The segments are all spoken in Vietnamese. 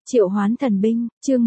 Triệu hoán thần binh, chương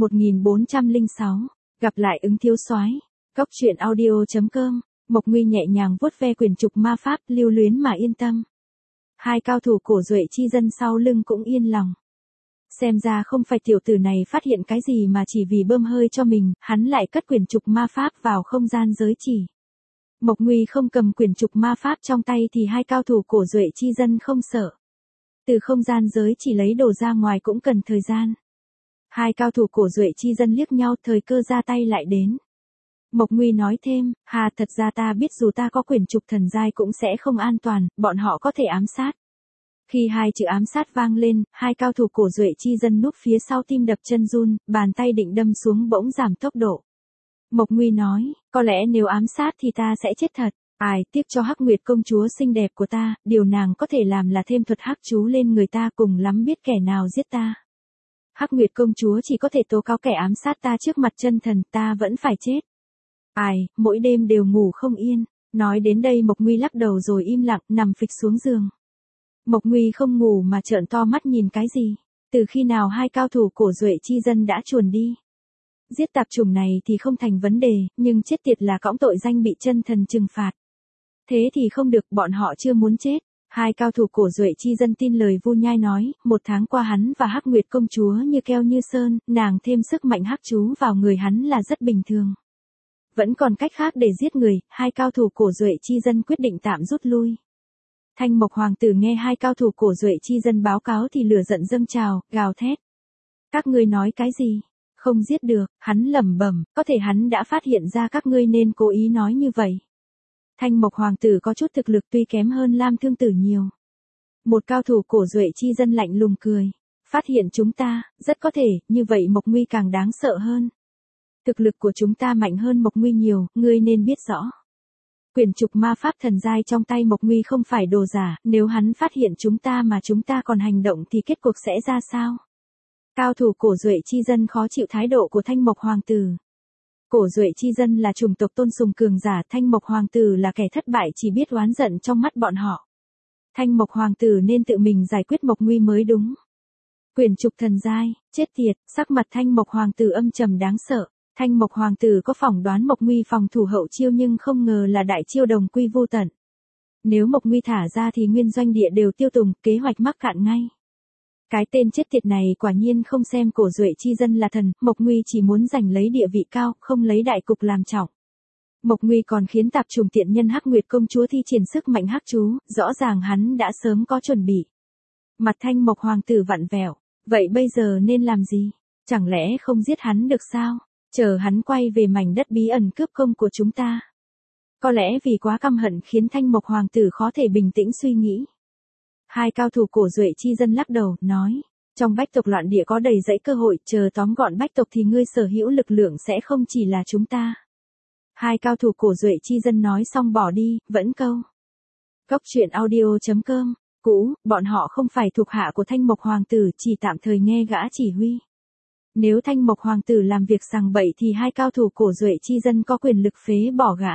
1406, gặp lại ứng thiếu soái. Góc truyện audio.com, Mộc Nguy nhẹ nhàng vuốt ve quyển trục ma pháp, lưu luyến mà yên tâm. Hai cao thủ cổ duệ chi dân sau lưng cũng yên lòng. Xem ra không phải tiểu tử này phát hiện cái gì mà chỉ vì bơm hơi cho mình, hắn lại cất quyển trục ma pháp vào không gian giới chỉ. Mộc Nguy không cầm quyển trục ma pháp trong tay thì hai cao thủ cổ duệ chi dân không sợ. Từ không gian giới chỉ lấy đồ ra ngoài cũng cần thời gian. Hai cao thủ cổ duệ chi dân liếc nhau, thời cơ ra tay lại đến. Mộc Nguy nói thêm, thật ra ta biết dù ta có quyển trục thần giai cũng sẽ không an toàn, bọn họ có thể ám sát. Khi hai chữ ám sát vang lên, hai cao thủ cổ duệ chi dân núp phía sau tim đập chân run, bàn tay định đâm xuống bỗng giảm tốc độ. Mộc Nguy nói, có lẽ nếu ám sát thì ta sẽ chết thật. Tiếc cho Hắc Nguyệt công chúa xinh đẹp của ta, điều nàng có thể làm là thêm thuật hắc chú lên người ta, cùng lắm biết kẻ nào giết ta. Hắc Nguyệt công chúa chỉ có thể tố cáo kẻ ám sát ta trước mặt chân thần, ta vẫn phải chết. Mỗi đêm đều ngủ không yên. Nói đến đây Mộc Nguy lắc đầu rồi im lặng nằm phịch xuống giường. Mộc Nguy không ngủ mà trợn to mắt nhìn cái gì? Từ khi nào hai cao thủ cổ duệ chi dân đã chuồn đi? Giết tạp chủng này thì không thành vấn đề, nhưng chết tiệt là cõng tội danh bị chân thần trừng phạt. Thế thì không được, bọn họ chưa muốn chết. Hai cao thủ cổ duệ chi dân tin lời Vu Nhai nói, 1 tháng qua hắn và Hắc Nguyệt công chúa như keo như sơn, nàng thêm sức mạnh hắc chú vào người hắn là rất bình thường. Vẫn còn cách khác để giết người, hai cao thủ cổ duệ chi dân quyết định tạm rút lui. Thanh Mộc hoàng tử nghe hai cao thủ cổ duệ chi dân báo cáo thì lửa giận dâng trào, gào thét. Các ngươi nói cái gì? Không giết được, hắn lẩm bẩm, có thể hắn đã phát hiện ra các ngươi nên cố ý nói như vậy. Thanh Mộc hoàng tử có chút thực lực tuy kém hơn Lam Thương tử nhiều. Một cao thủ cổ duệ chi dân lạnh lùng cười. Phát hiện chúng ta, rất có thể, như vậy Mộc Nguy càng đáng sợ hơn. Thực lực của chúng ta mạnh hơn Mộc Nguy nhiều, ngươi nên biết rõ. Quyển trục ma pháp thần giai trong tay Mộc Nguy không phải đồ giả, nếu hắn phát hiện chúng ta mà chúng ta còn hành động thì kết cục sẽ ra sao? Cao thủ cổ duệ chi dân khó chịu thái độ của Thanh Mộc hoàng tử. Cổ duệ chi dân là chủng tộc tôn sùng cường giả, Thanh Mộc hoàng tử là kẻ thất bại chỉ biết oán giận trong mắt bọn họ. Thanh Mộc hoàng tử nên tự mình giải quyết Mộc Nguy mới đúng. Quyển trục thần giai, chết tiệt, sắc mặt Thanh Mộc hoàng tử âm trầm đáng sợ. Thanh Mộc hoàng tử có phỏng đoán Mộc Nguy phòng thủ hậu chiêu nhưng không ngờ là đại chiêu đồng quy vô tận. Nếu Mộc Nguy thả ra thì nguyên doanh địa đều tiêu tùng, kế hoạch mắc cạn ngay. Cái tên chết tiệt này quả nhiên không xem cổ duệ chi dân là thần, Mộc Nguy chỉ muốn giành lấy địa vị cao, không lấy đại cục làm trọng. Mộc Nguy còn khiến tạp chủng tiện nhân Hắc Nguyệt công chúa thi triển sức mạnh hắc chú, rõ ràng hắn đã sớm có chuẩn bị. Mặt Thanh Mộc hoàng tử vặn vẹo, vậy bây giờ nên làm gì? Chẳng lẽ không giết hắn được sao? Chờ hắn quay về mảnh đất bí ẩn cướp công của chúng ta. Có lẽ vì quá căm hận khiến Thanh Mộc hoàng tử khó thể bình tĩnh suy nghĩ. Hai cao thủ cổ duệ chi dân lắc đầu, nói, trong bách tộc loạn địa có đầy dẫy cơ hội, chờ tóm gọn bách tộc thì ngươi sở hữu lực lượng sẽ không chỉ là chúng ta. Hai cao thủ cổ duệ chi dân nói xong bỏ đi, vẫn câu. Góc truyện audio.com, bọn họ không phải thuộc hạ của Thanh Mộc hoàng tử, chỉ tạm thời nghe gã chỉ huy. Nếu Thanh Mộc hoàng tử làm việc sằng bậy thì hai cao thủ cổ duệ chi dân có quyền lực phế bỏ gã.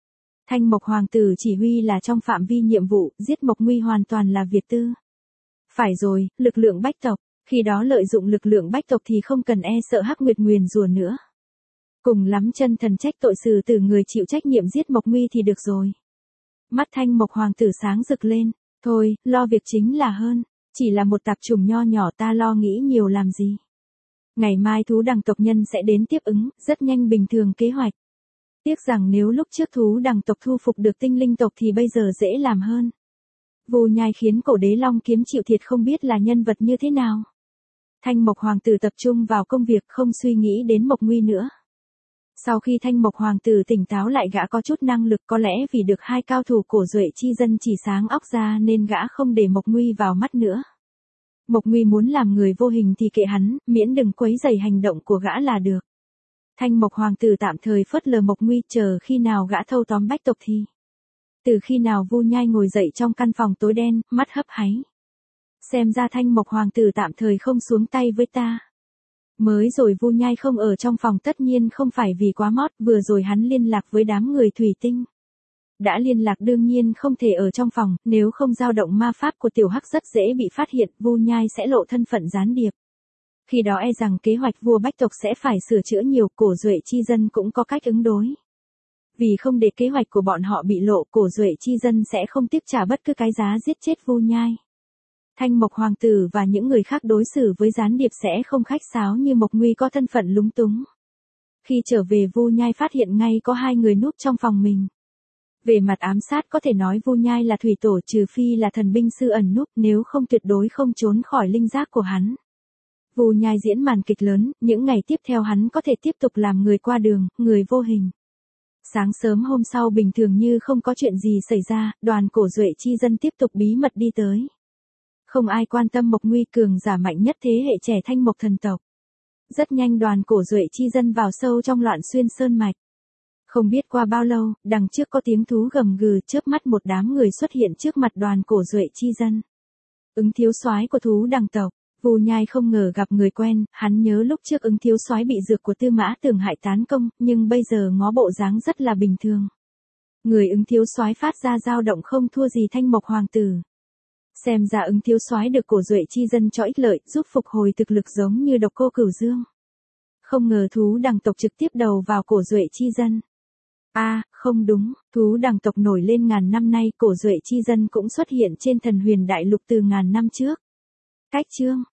Thanh Mộc hoàng tử chỉ huy là trong phạm vi nhiệm vụ, giết Mộc Nguy hoàn toàn là việc tư. Phải rồi, lực lượng bách tộc, khi đó lợi dụng lực lượng bách tộc thì không cần e sợ Hắc Nguyệt nguyền rủa nữa. Cùng lắm chân thần trách tội xử tử người chịu trách nhiệm giết Mộc Nguy thì được rồi. Mắt Thanh Mộc hoàng tử sáng rực lên, thôi, lo việc chính là hơn, chỉ là một tạp chủng nho nhỏ ta lo nghĩ nhiều làm gì. Ngày mai thú đằng tộc nhân sẽ đến tiếp ứng, rất nhanh bình thường kế hoạch. Tiếc rằng nếu lúc trước thú đằng tộc thu phục được tinh linh tộc thì bây giờ dễ làm hơn. Vu Nhai khiến cổ đế long kiếm chịu thiệt không biết là nhân vật như thế nào. Thanh Mộc hoàng tử tập trung vào công việc không suy nghĩ đến Mộc Nguy nữa. Sau khi Thanh Mộc hoàng tử tỉnh táo lại gã có chút năng lực, có lẽ vì được hai cao thủ cổ duệ chi dân chỉ sáng óc ra nên gã không để Mộc Nguy vào mắt nữa. Mộc Nguy muốn làm người vô hình thì kệ hắn, miễn đừng quấy rầy hành động của gã là được. Thanh Mộc hoàng tử tạm thời phớt lờ Mộc Nguy, chờ khi nào gã thâu tóm bách tộc thì. Từ khi nào Vu Nhai ngồi dậy trong căn phòng tối đen, mắt hấp háy. Xem ra Thanh Mộc hoàng tử tạm thời không xuống tay với ta. Mới rồi Vu Nhai không ở trong phòng tất nhiên không phải vì quá mót, vừa rồi hắn liên lạc với đám người thủy tinh. Đã liên lạc đương nhiên không thể ở trong phòng, nếu không dao động ma pháp của tiểu Hắc rất dễ bị phát hiện, Vu Nhai sẽ lộ thân phận gián điệp. Khi đó e rằng kế hoạch vua bách tộc sẽ phải sửa chữa nhiều, Cổ Duệ chi dân cũng có cách ứng đối. Vì không để kế hoạch của bọn họ bị lộ, Cổ Duệ chi dân sẽ không tiếc trả bất cứ cái giá giết chết Vu Nhai. Thanh Mộc hoàng tử và những người khác đối xử với gián điệp sẽ không khách sáo như Mộc Nguy có thân phận lúng túng. Khi trở về, Vu Nhai phát hiện ngay có 2 người núp trong phòng mình. Về mặt ám sát có thể nói Vu Nhai là thủy tổ, trừ phi là thần binh sư ẩn núp, nếu không tuyệt đối không trốn khỏi linh giác của hắn. Vu Nhai diễn màn kịch lớn, những ngày tiếp theo hắn có thể tiếp tục làm người qua đường, người vô hình. Sáng sớm hôm sau bình thường như không có chuyện gì xảy ra, đoàn Cổ Duệ chi dân tiếp tục bí mật đi tới. Không ai quan tâm Mộc Nguy, cường giả mạnh nhất thế hệ trẻ Thanh Mộc thần tộc. Rất nhanh đoàn Cổ Duệ chi dân vào sâu trong Loạn Xuyên sơn mạch. Không biết qua bao lâu, đằng trước có tiếng thú gầm gừ, chớp mắt một đám người xuất hiện trước mặt đoàn Cổ Duệ chi dân. Ứng thiếu soái của thú đằng tộc. Vu Nhai không ngờ gặp người quen, hắn nhớ lúc trước Ứng thiếu soái bị dược của Tư Mã Tường hại tán công, nhưng bây giờ ngó bộ dáng rất là bình thường. Người Ứng thiếu soái phát ra dao động không thua gì Thanh Mộc hoàng tử. Xem ra Ứng thiếu soái được Cổ Duệ chi dân cho ích lợi, giúp phục hồi thực lực giống như Độc Cô Cửu Dương. Không ngờ thú đằng tộc trực tiếp đầu vào Cổ Duệ chi dân. Không đúng, thú đằng tộc nổi lên ngàn năm nay, Cổ Duệ chi dân cũng xuất hiện trên Thần Huyền Đại Lục từ ngàn năm trước. Cách chương